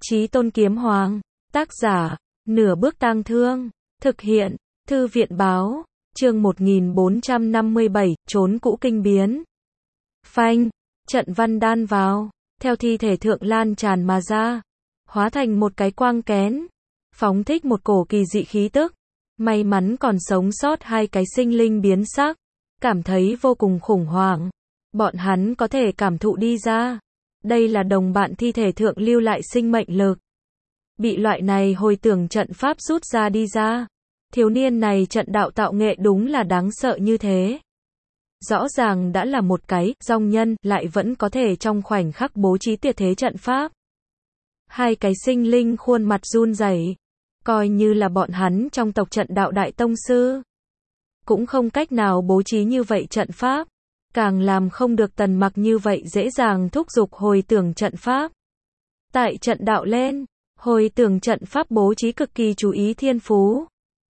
Chí Tôn Kiếm Hoàng, tác giả, Nửa Bước Tang Thương, thực hiện, Thư viện báo, chương 1457, trốn cũ kinh biến. Phanh, trận văn đan vào, theo thi thể thượng lan tràn mà ra, hóa thành một cái quang kén, phóng thích một cổ kỳ dị khí tức. May mắn còn sống sót hai cái sinh linh biến sắc, cảm thấy vô cùng khủng hoảng. Bọn hắn có thể cảm thụ đi ra. Đây là đồng bạn thi thể thượng lưu lại sinh mệnh lực. Bị loại này hồi tưởng trận pháp rút ra đi ra. Thiếu niên này trận đạo tạo nghệ đúng là đáng sợ như thế. Rõ ràng đã là một cái dòng nhân, lại vẫn có thể trong khoảnh khắc bố trí tuyệt thế trận pháp. Hai cái sinh linh khuôn mặt run rẩy, coi như là bọn hắn trong tộc trận đạo đại tông sư, cũng không cách nào bố trí như vậy trận pháp, càng làm không được Tần Mặc như vậy dễ dàng thúc giục hồi tưởng trận pháp. Tại trận đạo lên, hồi tưởng trận pháp bố trí cực kỳ chú ý thiên phú,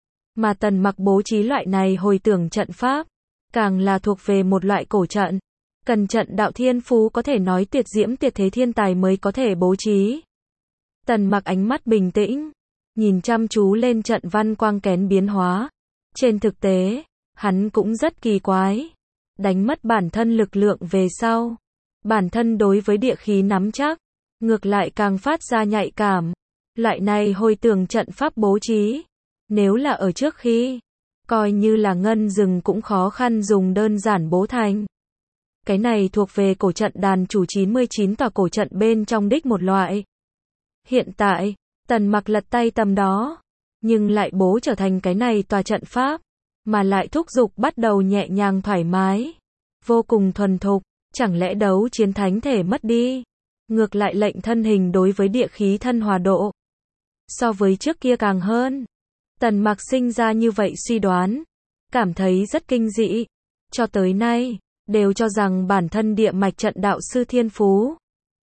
mà Tần Mặc bố trí loại này hồi tưởng trận pháp, càng là thuộc về một loại cổ trận, cần trận đạo thiên phú có thể nói tuyệt diễm tuyệt thế thiên tài mới có thể bố trí. Tần Mặc ánh mắt bình tĩnh, nhìn chăm chú lên trận văn quang kén biến hóa. Trên thực tế, hắn cũng rất kỳ quái. Đánh mất bản thân lực lượng về sau, bản thân đối với địa khí nắm chắc, ngược lại càng phát ra nhạy cảm. Loại này hồi tưởng trận pháp bố trí, nếu là ở trước khi, coi như là ngân rừng cũng khó khăn dùng đơn giản bố thành. Cái này thuộc về cổ trận đàn chủ 99 tòa cổ trận bên trong đích một loại. Hiện tại, Tần Mặc lật tay tầm đó, nhưng lại bố trở thành cái này tòa trận pháp, mà lại thúc giục bắt đầu nhẹ nhàng thoải mái, vô cùng thuần thục. Chẳng lẽ đấu chiến thánh thể mất đi, ngược lại lệnh thân hình đối với địa khí thân hòa độ so với trước kia càng hơn. Tần Mặc sinh ra như vậy suy đoán, cảm thấy rất kinh dị. Cho tới nay, đều cho rằng bản thân địa mạch trận đạo sư thiên phú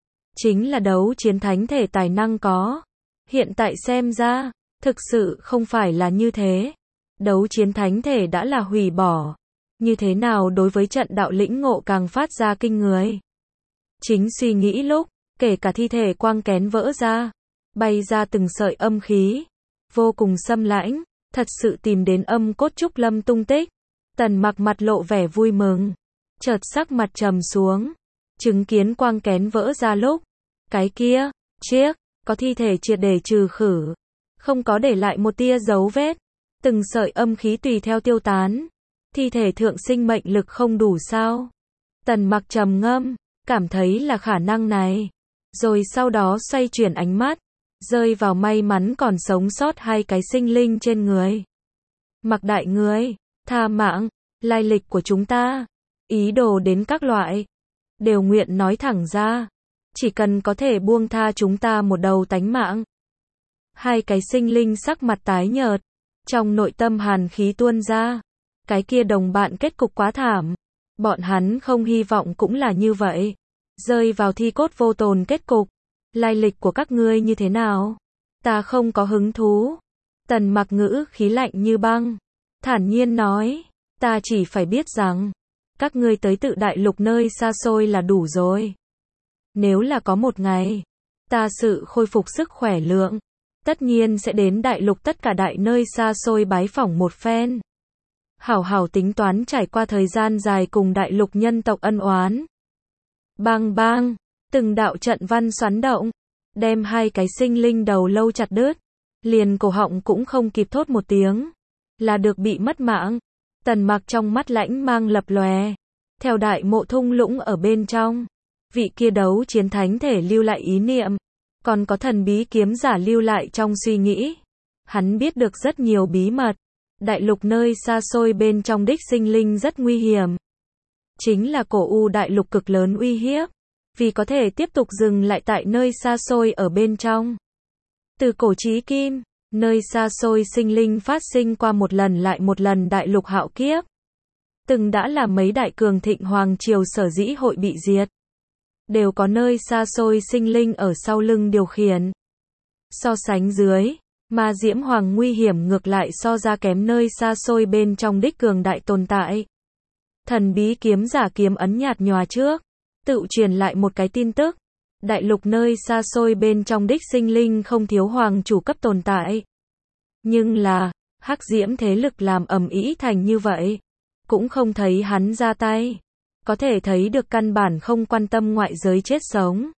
chính là đấu chiến thánh thể tài năng có. Hiện tại xem ra, thực sự không phải là như thế. Đấu chiến thánh thể đã là hủy bỏ. Như thế nào đối với trận đạo lĩnh ngộ càng phát ra kinh người. Chính suy nghĩ lúc, kể cả thi thể quang kén vỡ ra, bay ra từng sợi âm khí, vô cùng xâm lãnh, thật sự tìm đến âm cốt trúc lâm tung tích. Tần Mặc mặt lộ vẻ vui mừng, chợt sắc mặt trầm xuống, chứng kiến quang kén vỡ ra lúc, cái kia, chiếc, có thi thể triệt để trừ khử, không có để lại một tia dấu vết, từng sợi âm khí tùy theo tiêu tán. Thi thể thượng sinh mệnh lực không đủ sao? Tần Mặc trầm ngâm, cảm thấy là khả năng này. Rồi sau đó xoay chuyển ánh mắt, rơi vào may mắn còn sống sót hai cái sinh linh trên người. Mặc đại người, tha mạng, lai lịch của chúng ta, ý đồ đến các loại, đều nguyện nói thẳng ra. Chỉ cần có thể buông tha chúng ta một đầu tánh mạng. Hai cái sinh linh sắc mặt tái nhợt, trong nội tâm hàn khí tuôn ra. Cái kia đồng bạn kết cục quá thảm. Bọn hắn không hy vọng cũng là như vậy. Rơi vào thi cốt vô tồn kết cục. Lai lịch của các ngươi như thế nào? Ta không có hứng thú. Tần Mặc ngữ khí lạnh như băng, thản nhiên nói, ta chỉ phải biết rằng, các ngươi tới tự đại lục nơi xa xôi là đủ rồi. Nếu là có một ngày, ta sự khôi phục sức khỏe lượng, tất nhiên sẽ đến đại lục tất cả đại nơi xa xôi bái phỏng một phen. Hảo hảo tính toán trải qua thời gian dài cùng đại lục nhân tộc ân oán. Bang bang, từng đạo trận văn xoắn động, đem hai cái sinh linh đầu lâu chặt đứt, liền cổ họng cũng không kịp thốt một tiếng, là được bị mất mạng. Tần Mặc trong mắt lãnh mang lập lòe, theo đại mộ thung lũng ở bên trong, vị kia đấu chiến thánh thể lưu lại ý niệm, còn có thần bí kiếm giả lưu lại trong suy nghĩ. Hắn biết được rất nhiều bí mật. Đại lục nơi xa xôi bên trong đích sinh linh rất nguy hiểm. Chính là cổ u đại lục cực lớn uy hiếp. Vì có thể tiếp tục dừng lại tại nơi xa xôi ở bên trong. Từ cổ chí kim, nơi xa xôi sinh linh phát sinh qua một lần lại một lần đại lục hạo kiếp. Từng đã là mấy đại cường thịnh hoàng triều sở dĩ hội bị diệt. Đều có nơi xa xôi sinh linh ở sau lưng điều khiển. So sánh dưới, Ma Diễm Hoàng nguy hiểm ngược lại so ra kém nơi xa xôi bên trong đích cường đại tồn tại. Thần bí kiếm giả kiếm ấn nhạt nhòa trước, tự truyền lại một cái tin tức. Đại lục nơi xa xôi bên trong đích sinh linh không thiếu hoàng chủ cấp tồn tại. Nhưng là, hắc diễm thế lực làm ầm ĩ thành như vậy. Cũng không thấy hắn ra tay. Có thể thấy được căn bản không quan tâm ngoại giới chết sống.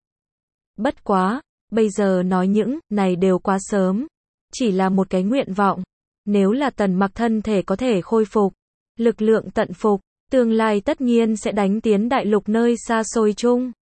Bất quá, bây giờ nói những này đều quá sớm. Chỉ là một cái nguyện vọng. Nếu là Tần Mặc thân thể có thể khôi phục, lực lượng tận phục, tương lai tất nhiên sẽ đánh tiến đại lục nơi xa xôi chung.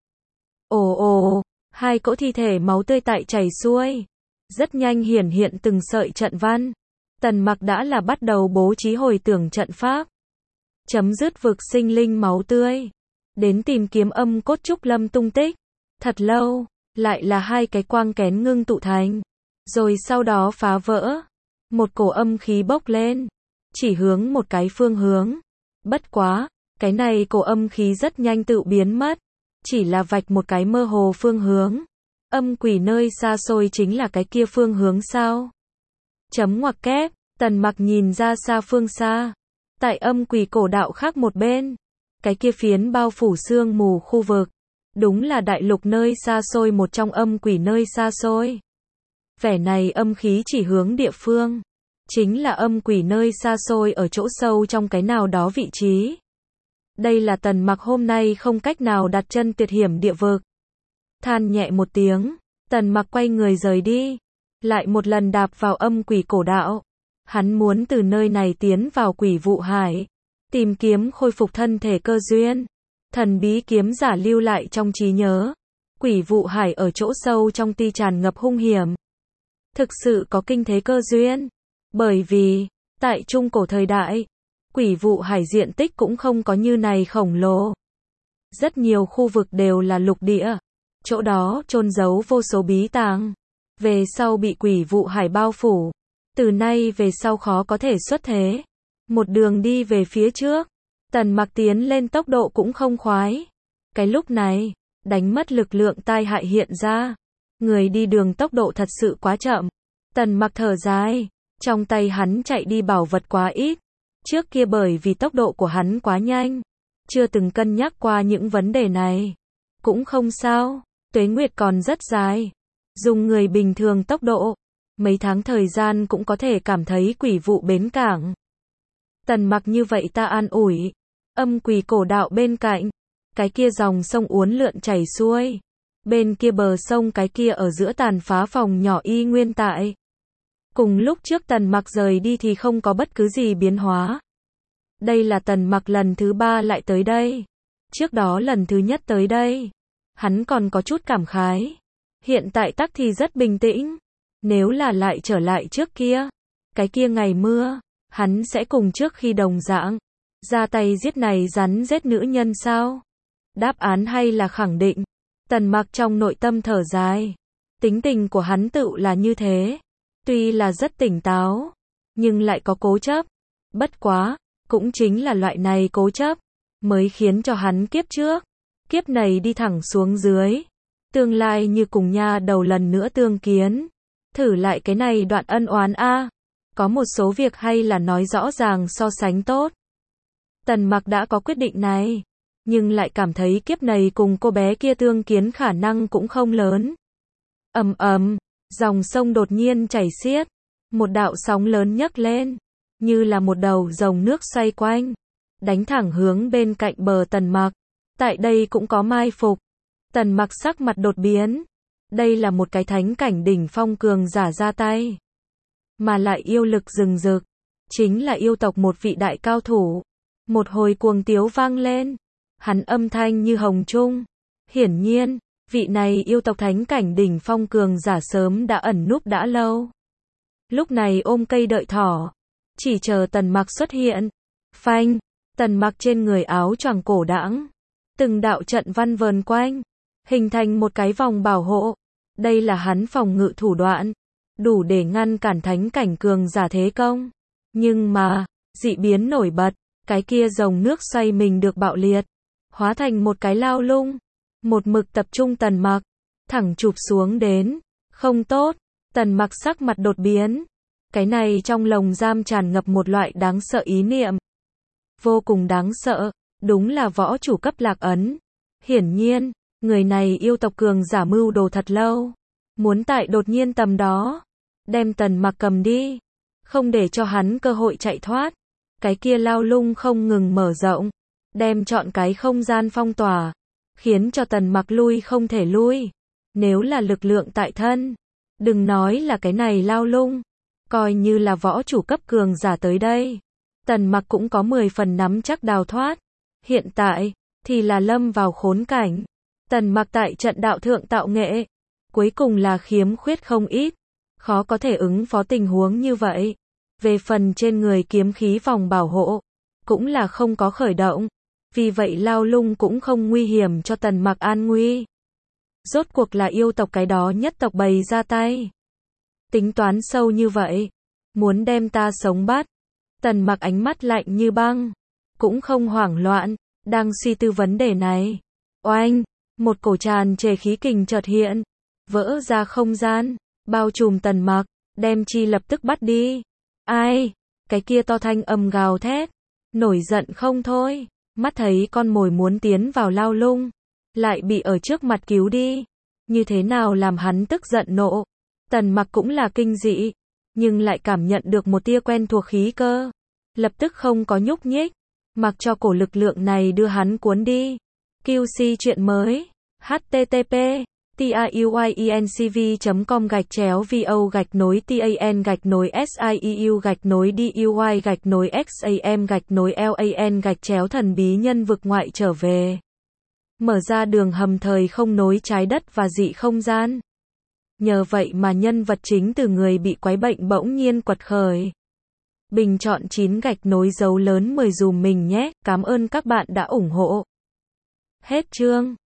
Ồ ồ, hai cỗ thi thể máu tươi tại chảy xuôi. Rất nhanh hiển hiện từng sợi trận văn. Tần Mặc đã là bắt đầu bố trí hồi tưởng trận pháp. Chấm dứt vực sinh linh máu tươi. Đến tìm kiếm âm cốt trúc lâm tung tích. Thật lâu, lại là hai cái quang kén ngưng tụ thành. Rồi sau đó phá vỡ. Một cổ âm khí bốc lên. Chỉ hướng một cái phương hướng. Bất quá, cái này cổ âm khí rất nhanh tự biến mất. Chỉ là vạch một cái mơ hồ phương hướng. Âm quỷ nơi xa xôi chính là cái kia phương hướng sao? Chấm ngoặc kép, Tần Mặc nhìn ra xa phương xa. Tại âm quỷ cổ đạo khác một bên. Cái kia phiến bao phủ sương mù khu vực. Đúng là đại lục nơi xa xôi một trong âm quỷ nơi xa xôi. Vẻ này âm khí chỉ hướng địa phương. Chính là âm quỷ nơi xa xôi ở chỗ sâu trong cái nào đó vị trí. Đây là Tần Mặc hôm nay không cách nào đặt chân tuyệt hiểm địa vực. Than nhẹ một tiếng, Tần Mặc quay người rời đi. Lại một lần đạp vào âm quỷ cổ đạo. Hắn muốn từ nơi này tiến vào quỷ vụ hải. Tìm kiếm khôi phục thân thể cơ duyên. Thần bí kiếm giả lưu lại trong trí nhớ. Quỷ vụ hải ở chỗ sâu trong ti tràn ngập hung hiểm. Thực sự có kinh thế cơ duyên. Bởi vì, tại trung cổ thời đại, quỷ vụ hải diện tích cũng không có như này khổng lồ. Rất nhiều khu vực đều là lục địa. Chỗ đó chôn giấu vô số bí tàng. Về sau bị quỷ vụ hải bao phủ. Từ nay về sau khó có thể xuất thế. Một đường đi về phía trước. Tần Mặc tiến lên tốc độ cũng không khoái. Cái lúc này, đánh mất lực lượng tai hại hiện ra. Người đi đường tốc độ thật sự quá chậm. Tần Mặc thở dài. Trong tay hắn chạy đi bảo vật quá ít. Trước kia bởi vì tốc độ của hắn quá nhanh. Chưa từng cân nhắc qua những vấn đề này. Cũng không sao. Tuế nguyệt còn rất dài. Dùng người bình thường tốc độ. Mấy tháng thời gian cũng có thể cảm thấy quỷ vụ bến cảng. Tần Mặc như vậy ta an ủi. Âm quỷ cổ đạo bên cạnh. Cái kia dòng sông uốn lượn chảy xuôi. Bên kia bờ sông cái kia ở giữa tàn phá phòng nhỏ y nguyên tại. Cùng lúc trước Tần Mặc rời đi thì không có bất cứ gì biến hóa. Đây là Tần Mặc lần thứ 3 lại tới đây. Trước đó lần thứ nhất tới đây. Hắn còn có chút cảm khái. Hiện tại tắc thì rất bình tĩnh. Nếu là lại trở lại trước kia. Cái kia ngày mưa. Hắn sẽ cùng trước khi đồng dạng. Ra tay giết này rắn giết nữ nhân sao? Đáp án hay là khẳng định. Tần Mặc trong nội tâm thở dài. Tính tình của hắn tự là như thế. Tuy là rất tỉnh táo. Nhưng lại có cố chấp. Bất quá. Cũng chính là loại này cố chấp. Mới khiến cho hắn kiếp trước. Kiếp này đi thẳng xuống dưới. Tương lai như cùng nha đầu lần nữa tương kiến. Thử lại cái này đoạn ân oán a. Có một số việc hay là nói rõ ràng so sánh tốt. Tần Mặc đã có quyết định này. Nhưng lại cảm thấy kiếp này cùng cô bé kia tương kiến khả năng cũng không lớn. Ầm ầm, dòng sông đột nhiên chảy xiết. Một đạo sóng lớn nhấc lên. Như là một đầu dòng nước xoay quanh. Đánh thẳng hướng bên cạnh bờ Tần Mặc. Tại đây cũng có mai phục. Tần Mặc sắc mặt đột biến. Đây là một cái thánh cảnh đỉnh phong cường giả ra tay. Mà lại yêu lực rừng rực. Chính là yêu tộc một vị đại cao thủ. Một hồi cuồng tiếu vang lên. Hắn âm thanh như hồng trung. Hiển nhiên, vị này yêu tộc thánh cảnh đỉnh phong cường giả sớm đã ẩn núp đã lâu. Lúc này ôm cây đợi thỏ. Chỉ chờ Tần Mặc xuất hiện. Phanh, Tần Mặc trên người áo choàng cổ đãng. Từng đạo trận văn vờn quanh. Hình thành một cái vòng bảo hộ. Đây là hắn phòng ngự thủ đoạn. Đủ để ngăn cản thánh cảnh cường giả thế công. Nhưng mà, dị biến nổi bật. Cái kia dòng nước xoay mình được bạo liệt. Hóa thành một cái lao lung. Một mực tập trung Tần Mặc. Thẳng chụp xuống đến. Không tốt. Tần Mặc sắc mặt đột biến. Cái này trong lồng giam tràn ngập một loại đáng sợ ý niệm. Vô cùng đáng sợ. Đúng là võ chủ cấp lạc ấn. Hiển nhiên, Người này yêu tộc cường giả mưu đồ thật lâu. Muốn tại đột nhiên tầm đó. Đem Tần Mặc cầm đi. Không để cho hắn cơ hội chạy thoát. Cái kia lao lung không ngừng mở rộng. Đem trọn cái không gian phong tỏa. Khiến cho Tần Mặc lui không thể lui. Nếu là lực lượng tại thân. Đừng nói là cái này lao lung. Coi như là võ chủ cấp cường giả tới đây. Tần Mặc cũng có 10 phần nắm chắc đào thoát. Hiện tại, thì là lâm vào khốn cảnh. Tần Mặc tại trận đạo thượng tạo nghệ. Cuối cùng là khiếm khuyết không ít. Khó có thể ứng phó tình huống như vậy. Về phần trên người kiếm khí vòng bảo hộ. Cũng là không có khởi động. Vì vậy lao lung cũng không nguy hiểm cho Tần Mặc an nguy. Rốt cuộc là yêu tộc cái đó nhất tộc bày ra tay. Tính toán sâu như vậy. Muốn đem ta sống bắt. Tần Mặc ánh mắt lạnh như băng. Cũng không hoảng loạn. Đang suy tư vấn đề này. Oanh. Một cổ tràn trề khí kình chợt hiện. Vỡ ra không gian. Bao trùm Tần Mặc. Đem chi lập tức bắt đi. Ai. Cái kia to thanh âm gào thét. Nổi giận không thôi. Mắt thấy con mồi muốn tiến vào lao lung. Lại bị ở trước mặt cứu đi. Như thế nào làm hắn tức giận nộ. Tần Mặc cũng là kinh dị. Nhưng lại cảm nhận được một tia quen thuộc khí cơ. Lập tức không có nhúc nhích. Mặc cho cổ lực lượng này đưa hắn cuốn đi. QC chuyện mới. http tiuy.vo-sieu-duy-exam-lan-thần bí nhân vực ngoại trở về. Mở ra đường hầm thời không nối trái đất và dị không gian. Nhờ vậy mà nhân vật chính từ người bị quái bệnh bỗng nhiên quật khởi. Bình chọn 9 gạch nối dấu lớn 10 dùm mình nhé. Cảm ơn các bạn đã ủng hộ. Hết chương.